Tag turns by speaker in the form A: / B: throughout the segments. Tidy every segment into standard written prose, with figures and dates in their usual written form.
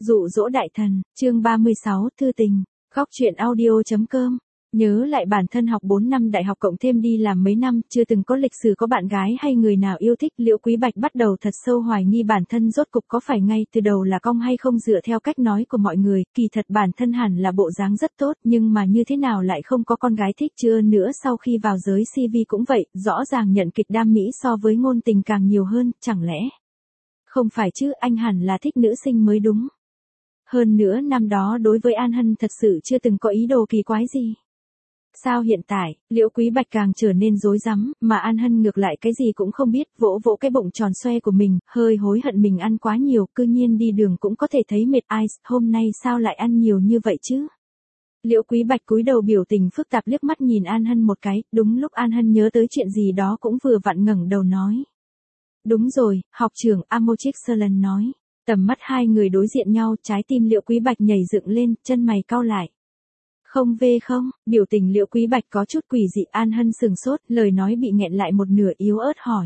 A: Dụ dỗ đại thần, chương 36, thư tình, khóc chuyện audio.com. Nhớ lại bản thân học 4 năm đại học cộng thêm đi làm mấy năm, chưa từng có lịch sử có bạn gái hay người nào yêu thích, Liễu Quý Bạch bắt đầu thật sâu hoài nghi bản thân rốt cục có phải ngay từ đầu là cong hay không. Dựa theo cách nói của mọi người, kỳ thật bản thân hẳn là bộ dáng rất tốt, nhưng mà như thế nào lại không có con gái thích. Chưa nữa sau khi vào giới CV cũng vậy, rõ ràng nhận kịch đam mỹ so với ngôn tình càng nhiều hơn, chẳng lẽ không phải chứ, anh hẳn là thích nữ sinh mới đúng. Hơn nữa năm đó đối với An Hân thật sự chưa từng có ý đồ kỳ quái gì. Sao hiện tại, Liễu Quý Bạch càng trở nên rối rắm, mà An Hân ngược lại cái gì cũng không biết, vỗ vỗ cái bụng tròn xoe của mình, hơi hối hận mình ăn quá nhiều, cư nhiên đi đường cũng có thể thấy mệt. Ai, hôm nay sao lại ăn nhiều như vậy chứ? Liễu Quý Bạch cúi đầu biểu tình phức tạp liếc mắt nhìn An Hân một cái, đúng lúc An Hân nhớ tới chuyện gì đó cũng vừa vặn ngẩng đầu nói. Đúng rồi, học trưởng, Amotrix Selen nói. Tầm mắt hai người đối diện nhau, trái tim Liễu Quý Bạch nhảy dựng lên, chân mày cau lại. Không về không, biểu tình Liễu Quý Bạch có chút quỷ dị. An Hân sừng sốt, lời nói bị nghẹn lại một nửa, yếu ớt hỏi.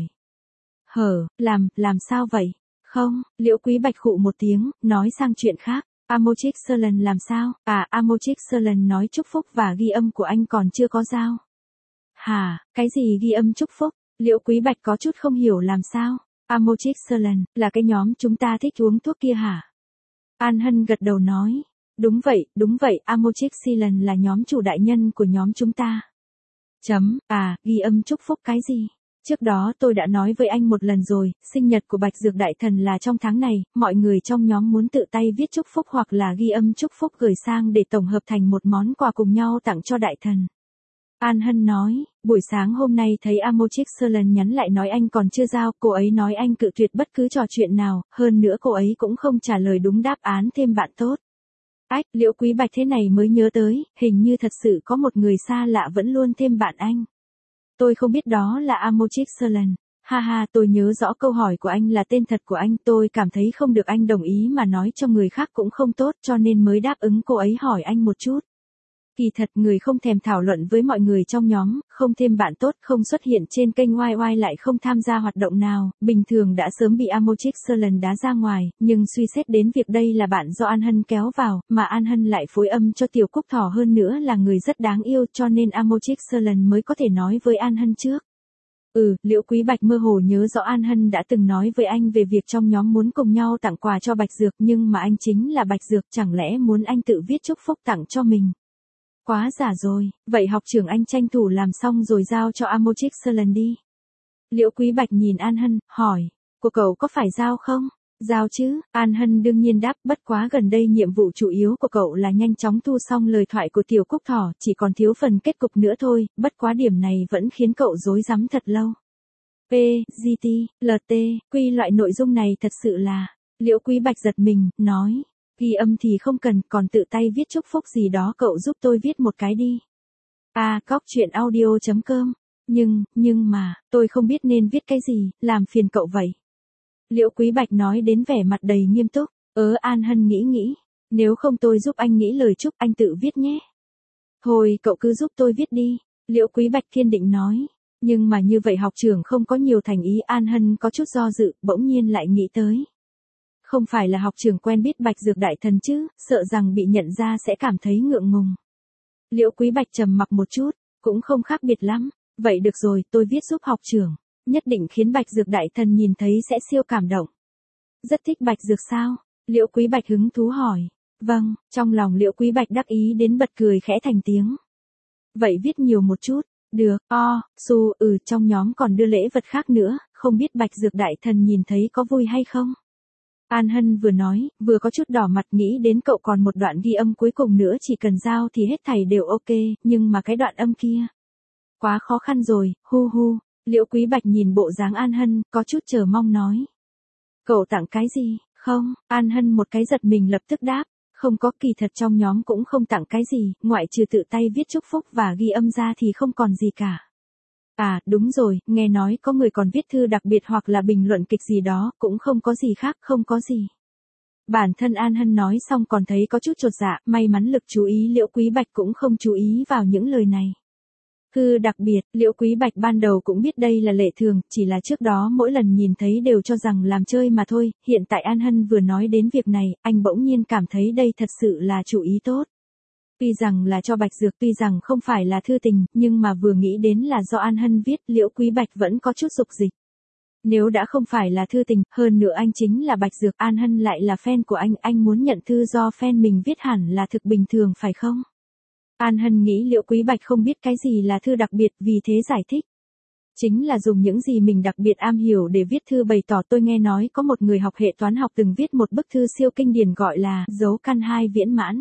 A: Làm sao vậy? Không, Liễu Quý Bạch khụ một tiếng, nói sang chuyện khác. Amotrix Selen làm sao? Amotrix Selen nói chúc phúc và ghi âm của anh còn chưa có giao. Hả, cái gì ghi âm chúc phúc? Liễu Quý Bạch có chút không hiểu làm sao. Amotrix Selen, là cái nhóm chúng ta thích uống thuốc kia hả? An Hân gật đầu nói. Đúng vậy, Amotrix Selen là nhóm chủ đại nhân của nhóm chúng ta. Ghi âm chúc phúc cái gì? Trước đó tôi đã nói với anh một lần rồi, sinh nhật của Bạch Dược Đại Thần là trong tháng này, mọi người trong nhóm muốn tự tay viết chúc phúc hoặc là ghi âm chúc phúc gửi sang để tổng hợp thành một món quà cùng nhau tặng cho Đại Thần. An Hân nói, buổi sáng hôm nay thấy Amotrix Selen nhắn lại nói anh còn chưa giao, cô ấy nói anh cự tuyệt bất cứ trò chuyện nào, hơn nữa cô ấy cũng không trả lời đúng đáp án thêm bạn tốt. Liễu Quý Bạch thế này mới nhớ tới, hình như thật sự có một người xa lạ vẫn luôn thêm bạn anh. Tôi không biết đó là Amotrix Selen. Ha, tôi nhớ rõ câu hỏi của anh là tên thật của anh, tôi cảm thấy không được anh đồng ý mà nói cho người khác cũng không tốt cho nên mới đáp ứng cô ấy hỏi anh một chút. Kỳ thật người không thèm thảo luận với mọi người trong nhóm, không thêm bạn tốt, không xuất hiện trên kênh YY lại không tham gia hoạt động nào, bình thường đã sớm bị Amotrix Selen đá ra ngoài, nhưng suy xét đến việc đây là bạn do An Hân kéo vào, mà An Hân lại phối âm cho Tiểu Cúc Thỏ hơn nữa là người rất đáng yêu cho nên Amotrix Selen mới có thể nói với An Hân trước. Liễu Quý Bạch mơ hồ nhớ rõ An Hân đã từng nói với anh về việc trong nhóm muốn cùng nhau tặng quà cho Bạch Dược, nhưng mà anh chính là Bạch Dược, chẳng lẽ muốn anh tự viết chúc phúc tặng cho mình? Quá giả rồi, vậy học trưởng anh tranh thủ làm xong rồi giao cho Amotrix Selen đi. Liễu Quý Bạch nhìn An Hân, hỏi, của cậu có phải giao không? Giao chứ, An Hân đương nhiên đáp, bất quá gần đây nhiệm vụ chủ yếu của cậu là nhanh chóng thu xong lời thoại của Tiểu Cúc Thỏ, chỉ còn thiếu phần kết cục nữa thôi, bất quá điểm này vẫn khiến cậu rối rắm thật lâu. GT, LT, quy loại nội dung này thật sự là, Liễu Quý Bạch giật mình, nói. Ghi âm thì không cần, còn tự tay viết chúc phúc gì đó cậu giúp tôi viết một cái đi. Cóc chuyện audio.com. Nhưng mà, tôi không biết nên viết cái gì, làm phiền cậu vậy. Liễu Quý Bạch nói đến vẻ mặt đầy nghiêm túc. An Hân nghĩ. Nếu không tôi giúp anh nghĩ lời chúc, anh tự viết nhé. Thôi cậu cứ giúp tôi viết đi. Liễu Quý Bạch kiên định nói. Nhưng mà như vậy học trưởng không có nhiều thành ý. An Hân có chút do dự, bỗng nhiên lại nghĩ tới. Không phải là học trưởng quen biết Bạch Dược Đại Thần chứ, sợ rằng bị nhận ra sẽ cảm thấy ngượng ngùng. Liễu Quý Bạch trầm mặc một chút, cũng không khác biệt lắm. Vậy được rồi, tôi viết giúp học trưởng. Nhất định khiến Bạch Dược Đại Thần nhìn thấy sẽ siêu cảm động. Rất thích Bạch Dược sao? Liễu Quý Bạch hứng thú hỏi. Vâng, trong lòng Liễu Quý Bạch đắc ý đến bật cười khẽ thành tiếng. Vậy viết nhiều một chút. Được, trong nhóm còn đưa lễ vật khác nữa, không biết Bạch Dược Đại Thần nhìn thấy có vui hay không? An Hân vừa nói, vừa có chút đỏ mặt, nghĩ đến cậu còn một đoạn ghi âm cuối cùng nữa, chỉ cần giao thì hết thảy đều ok, nhưng mà cái đoạn âm kia. Quá khó khăn rồi, hu. Liễu Quý Bạch nhìn bộ dáng An Hân, có chút chờ mong nói. Cậu tặng cái gì? Không, An Hân một cái giật mình lập tức đáp. Không có, kỳ thật trong nhóm cũng không tặng cái gì, ngoại trừ tự tay viết chúc phúc và ghi âm ra thì không còn gì cả. Đúng rồi, nghe nói có người còn viết thư đặc biệt hoặc là bình luận kịch gì đó, cũng không có gì khác, không có gì. Bản thân An Hân nói xong còn thấy có chút chột dạ, may mắn lực chú ý Liễu Quý Bạch cũng không chú ý vào những lời này. Thư đặc biệt, Liễu Quý Bạch ban đầu cũng biết đây là lệ thường, chỉ là trước đó mỗi lần nhìn thấy đều cho rằng làm chơi mà thôi, hiện tại An Hân vừa nói đến việc này, anh bỗng nhiên cảm thấy đây thật sự là chủ ý tốt. Tuy rằng là cho Bạch Dược, tuy rằng không phải là thư tình, nhưng mà vừa nghĩ đến là do An Hân viết, Liễu Quý Bạch vẫn có chút dục dịch. Nếu đã không phải là thư tình, hơn nữa anh chính là Bạch Dược, An Hân lại là fan của anh muốn nhận thư do fan mình viết hẳn là thực bình thường phải không? An Hân nghĩ Liễu Quý Bạch không biết cái gì là thư đặc biệt, vì thế giải thích. Chính là dùng những gì mình đặc biệt am hiểu để viết thư, bày tỏ tôi nghe nói có một người học hệ toán học từng viết một bức thư siêu kinh điển gọi là dấu căn hai viễn mãn.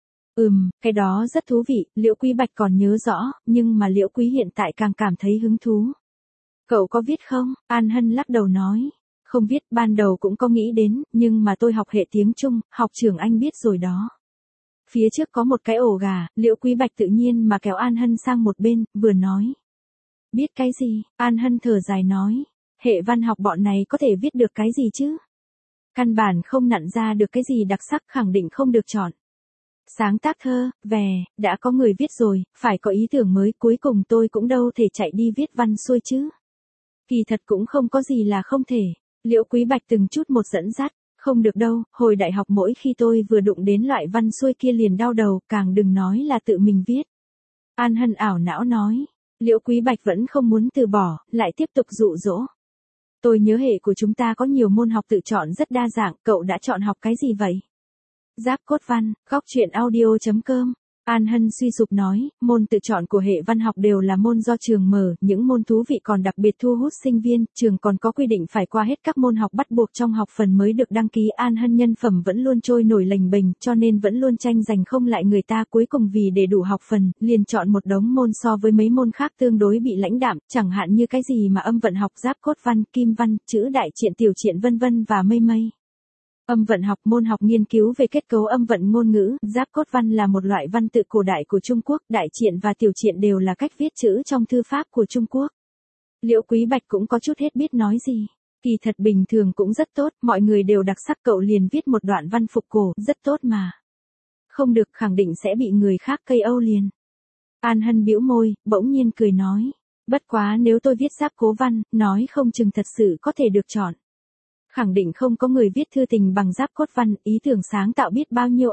A: Cái đó rất thú vị, Liễu Quý Bạch còn nhớ rõ, nhưng mà Liễu Quý hiện tại càng cảm thấy hứng thú. Cậu có viết không? An Hân lắc đầu nói. Không viết, ban đầu cũng có nghĩ đến, nhưng mà tôi học hệ tiếng Trung, học trưởng anh biết rồi đó. Phía trước có một cái ổ gà, Liễu Quý Bạch tự nhiên mà kéo An Hân sang một bên, vừa nói. Biết cái gì? An Hân thở dài nói. Hệ văn học bọn này có thể viết được cái gì chứ? Căn bản không nặn ra được cái gì đặc sắc, khẳng định không được chọn. Sáng tác thơ, vè, đã có người viết rồi, phải có ý tưởng mới, cuối cùng tôi cũng đâu thể chạy đi viết văn xuôi chứ. Kỳ thật cũng không có gì là không thể. Liễu Quý Bạch từng chút một dẫn dắt. Không được đâu, hồi đại học mỗi khi tôi vừa đụng đến loại văn xuôi kia liền đau đầu, càng đừng nói là tự mình viết. An Hân ảo não nói. Liễu Quý Bạch vẫn không muốn từ bỏ, lại tiếp tục dụ dỗ. Tôi nhớ hệ của chúng ta có nhiều môn học tự chọn rất đa dạng, cậu đã chọn học cái gì vậy? Giáp cốt văn, góc truyện audio.com. An Hân suy sụp nói, môn tự chọn của hệ văn học đều là môn do trường mở, những môn thú vị còn đặc biệt thu hút sinh viên, trường còn có quy định phải qua hết các môn học bắt buộc trong học phần mới được đăng ký. An Hân nhân phẩm vẫn luôn trôi nổi lềnh bềnh, cho nên vẫn luôn tranh giành không lại người ta, cuối cùng vì để đủ học phần, liền chọn một đống môn so với mấy môn khác tương đối bị lãnh đạm, chẳng hạn như cái gì mà âm vận học, giáp cốt văn, kim văn, chữ đại triện, tiểu triện vân vân và mây mây. Âm vận học, môn học nghiên cứu về kết cấu âm vận ngôn ngữ, giáp cốt văn là một loại văn tự cổ đại của Trung Quốc, đại triện và tiểu triện đều là cách viết chữ trong thư pháp của Trung Quốc. Liễu Quý Bạch cũng có chút hết biết nói gì. Kỳ thật bình thường cũng rất tốt, mọi người đều đặc sắc, cậu liền viết một đoạn văn phục cổ, rất tốt mà. Không được, khẳng định sẽ bị người khác cây âu liền. An Hân bĩu môi, bỗng nhiên cười nói. Bất quá nếu tôi viết giáp cố văn, nói không chừng thật sự có thể được chọn. Khẳng định không có người viết thư tình bằng giáp cốt văn, ý tưởng sáng tạo biết bao nhiêu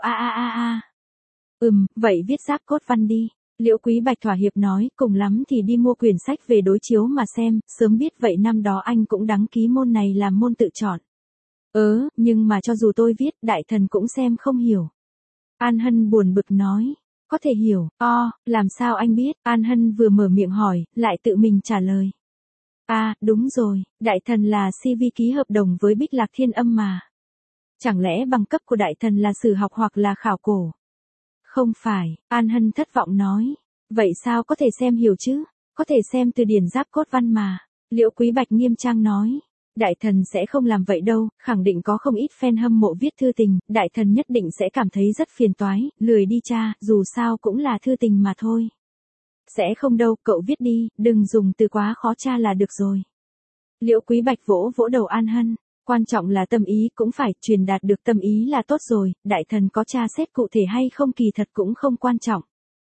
A: vậy viết giáp cốt văn đi. Liễu Quý Bạch thỏa hiệp nói, cùng lắm thì đi mua quyển sách về đối chiếu mà xem, sớm biết vậy năm đó anh cũng đăng ký môn này làm môn tự chọn. Nhưng mà cho dù tôi viết, đại thần cũng xem không hiểu. An Hân buồn bực nói, có thể hiểu, làm sao anh biết? An Hân vừa mở miệng hỏi, lại tự mình trả lời. Đúng rồi, đại thần là CV ký hợp đồng với Bích Lạc Thiên Âm mà. Chẳng lẽ bằng cấp của đại thần là sử học hoặc là khảo cổ? Không phải, An Hân thất vọng nói. Vậy sao có thể xem hiểu chứ? Có thể xem từ điển giáp cốt văn mà. Liễu Quý Bạch nghiêm trang nói. Đại thần sẽ không làm vậy đâu, khẳng định có không ít fan hâm mộ viết thư tình, đại thần nhất định sẽ cảm thấy rất phiền toái, lười đi tra, dù sao cũng là thư tình mà thôi. Sẽ không đâu, cậu viết đi, đừng dùng từ quá khó tra là được rồi. Liễu Quý Bạch vỗ vỗ đầu An Hân, quan trọng là tâm ý, cũng phải truyền đạt được tâm ý là tốt rồi, đại thần có tra xét cụ thể hay không kỳ thật cũng không quan trọng.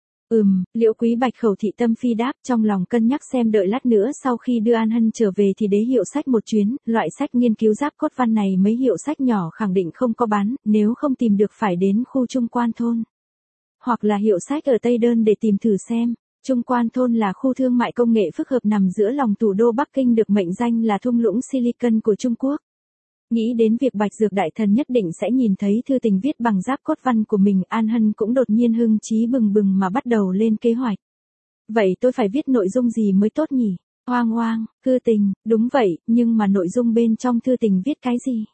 A: Liễu Quý Bạch khẩu thị tâm phi đáp, trong lòng cân nhắc xem đợi lát nữa sau khi đưa An Hân trở về thì đế hiệu sách một chuyến, loại sách nghiên cứu giáp cốt văn này mấy hiệu sách nhỏ khẳng định không có bán, nếu không tìm được phải đến khu Trung Quan Thôn. Hoặc là hiệu sách ở Tây Đơn để tìm thử xem. Trung Quan Thôn là khu thương mại công nghệ phức hợp nằm giữa lòng thủ đô Bắc Kinh, được mệnh danh là thung lũng Silicon của Trung Quốc. Nghĩ đến việc Bạch Dược đại thần nhất định sẽ nhìn thấy thư tình viết bằng giáp cốt văn của mình, An Hân cũng đột nhiên hưng trí bừng bừng mà bắt đầu lên kế hoạch. Vậy tôi phải viết nội dung gì mới tốt nhỉ? Oang, thư tình, đúng vậy, nhưng mà nội dung bên trong thư tình viết cái gì?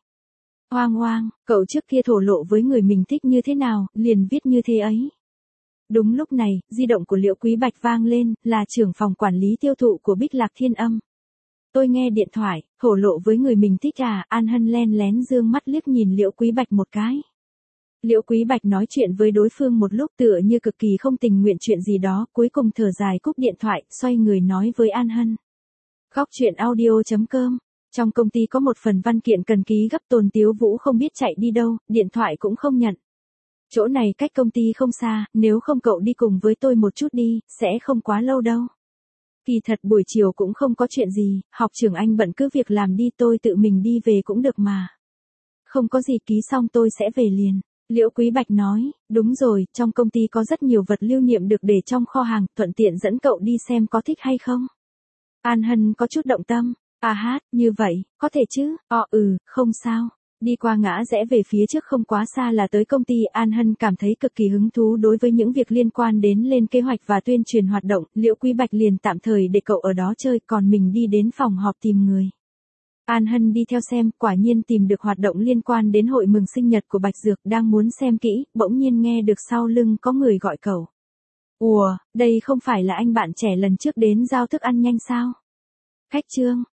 A: Oang, cậu trước kia thổ lộ với người mình thích như thế nào, liền viết như thế ấy. Đúng lúc này, di động của Liễu Quý Bạch vang lên, là trưởng phòng quản lý tiêu thụ của Bích Lạc Thiên Âm. Tôi nghe điện thoại, thổ lộ với người mình thích An Hân len lén dương mắt liếc nhìn Liễu Quý Bạch một cái. Liễu Quý Bạch nói chuyện với đối phương một lúc tựa như cực kỳ không tình nguyện chuyện gì đó, cuối cùng thở dài cúp điện thoại, xoay người nói với An Hân. Góc truyện audio.com. Trong công ty có một phần văn kiện cần ký gấp, Tôn Tiếu Vũ không biết chạy đi đâu, điện thoại cũng không nhận. Chỗ này cách công ty không xa, nếu không cậu đi cùng với tôi một chút đi, sẽ không quá lâu đâu. Kỳ thật buổi chiều cũng không có chuyện gì, học trưởng anh bận cứ việc làm đi, tôi tự mình đi về cũng được mà. Không có gì, ký xong tôi sẽ về liền. Liễu Quý Bạch nói, đúng rồi, trong công ty có rất nhiều vật lưu niệm được để trong kho hàng, thuận tiện dẫn cậu đi xem có thích hay không. An Hân có chút động tâm, như vậy, có thể chứ, không sao. Đi qua ngã rẽ về phía trước không quá xa là tới công ty. An Hân cảm thấy cực kỳ hứng thú đối với những việc liên quan đến lên kế hoạch và tuyên truyền hoạt động. Liễu Quý Bạch liền tạm thời để cậu ở đó chơi, còn mình đi đến phòng họp tìm người. An Hân đi theo xem, quả nhiên tìm được hoạt động liên quan đến hội mừng sinh nhật của Bạch Dược, đang muốn xem kỹ, bỗng nhiên nghe được sau lưng có người gọi cậu. Ủa, đây không phải là anh bạn trẻ lần trước đến giao thức ăn nhanh sao? Khách Trương,